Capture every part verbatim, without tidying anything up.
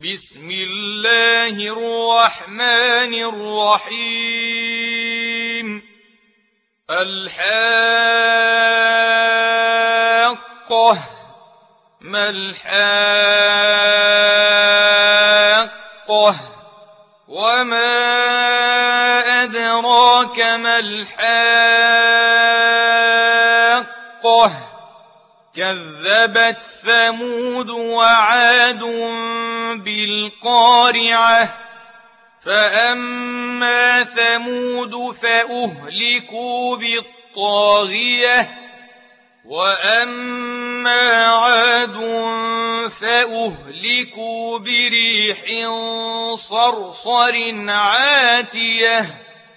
بسم الله الرحمن الرحيم الحاقة ما الحاقة وما أدراك ما الحاقة كذبت ثمود وعاد بالقارعة فأما ثمود فأهلكوا بالطاغية وأما عاد فأهلكوا بريح صرصر عاتية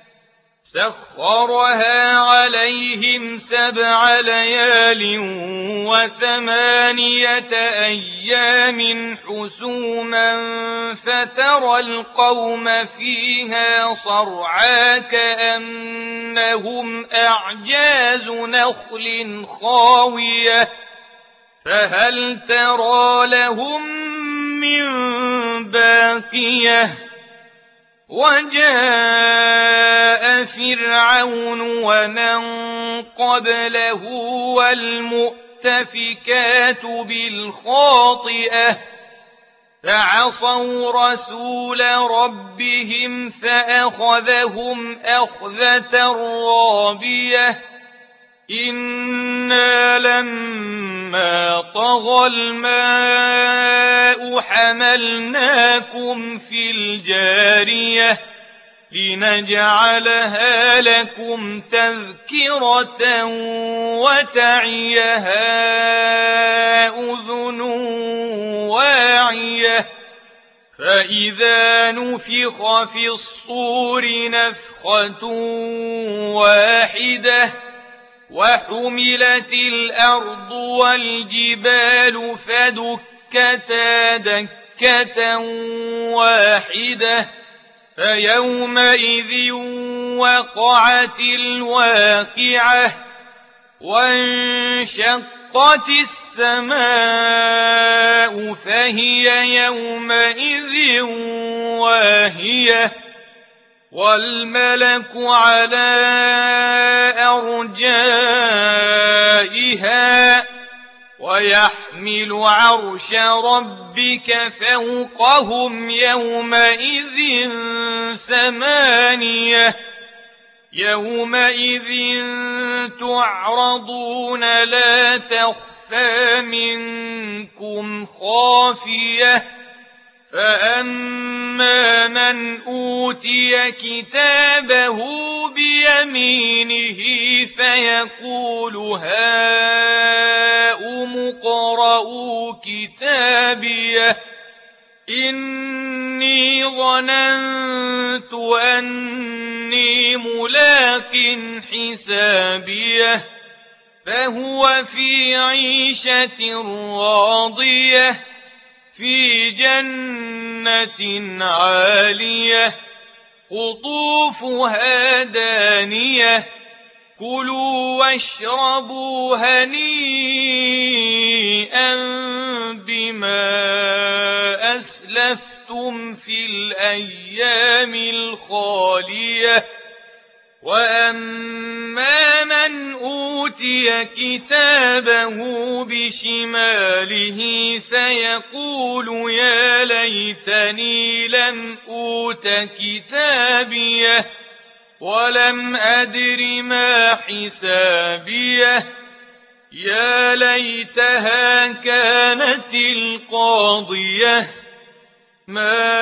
سخرها عليهم سبع ليال وثمانية أيام حسوما فترى القوم فيها صرعى كأنهم أعجاز نخل خاوية فهل ترى لهم من باقية وجاء فرعون ومن قبله والمؤتفكات بالخاطئة فعصوا رسول ربهم فأخذهم أخذة رابية إنا لما طغى الماء حملناكم في الجارية لنجعلها لكم تذكرة وتعيها أذن واعية فإذا نفخ في الصور نفخة واحدة وحملت الأرض والجبال فدكتا دكة واحدة فيومئذ وقعت الواقعة وانشقت السماء فهي يومئذ واهية والملك على أرجائها ويحمل عرش ربك فوقهم يومئذ ثمانية يومئذ تعرضون لا تخفى منكم خافية فأما من أوتي كتابه بيمينه فيقول هاؤم اقرءوا كتابيه إني ظننت أني ملاق حسابيه فهو في عيشة راضية في جنة عالية قطوفها دانية كلوا واشربوا هنيئا بما أسلفتم في الأيام الخالية وأما من أوتي كتابه بشماله فيقول يا ليتني لم أوت كتابيه ولم أدر ما حسابيه يا ليتها كانت القاضية ما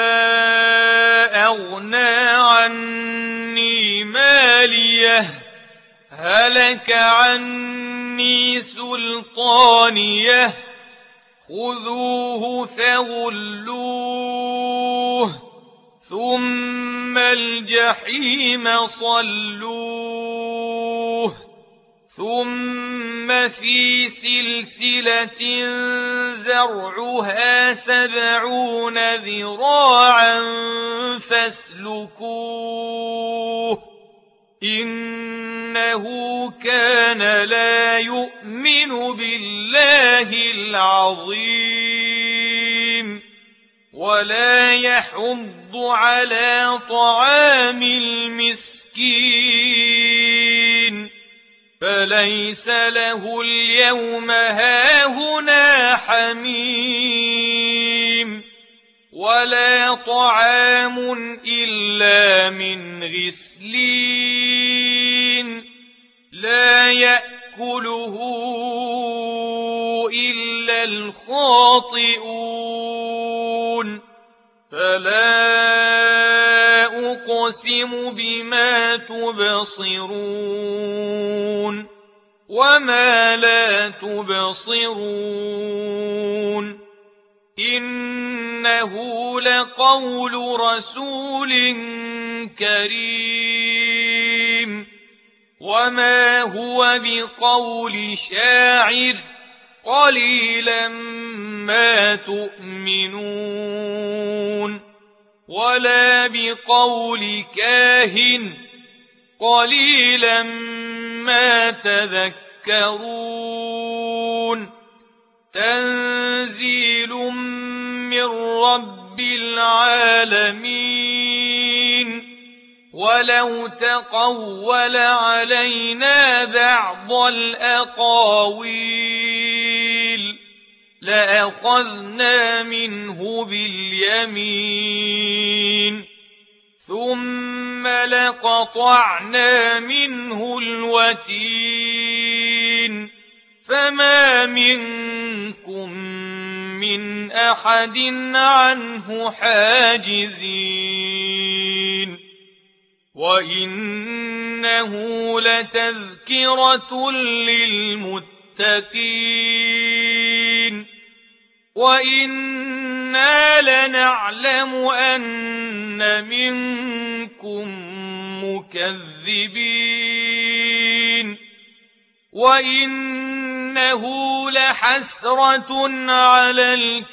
أغنى عني ماليه هلك عني سلطانيه خذوه فغلوه ثم الجحيم صلوه ثم في سلسلة ذرعها سبعون ذراعا فاسلكوه إنه كان لا يؤمن بالله العظيم ولا يحض على طعام المسكين فليس له اليوم هاهنا حميم ولا طعام إلا من غسلين لا يأكله إلا الخاطئون فلا أقسم بما تبصرون وما لا تبصرون إنه لقول رسول كريم وما هو بقول شاعر قليلا ما تؤمنون ولا بقول كاهن قليلا ما تذكرون تنزيل من رب العالمين ولو تقول علينا بعض الأقاويل لأخذنا منه باليمين ثم لقطعنا منه الوتين فما منكم من أحد عنه حاجزين وإنه لتذكرة للمتقين وإنا لنعلم أن منكم مكذبين وإنه لحسرة على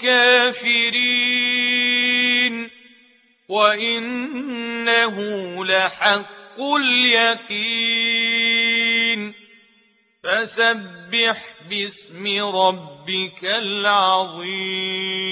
الكافرين وإنه لحق اليقين فسبح باسم ربك العظيم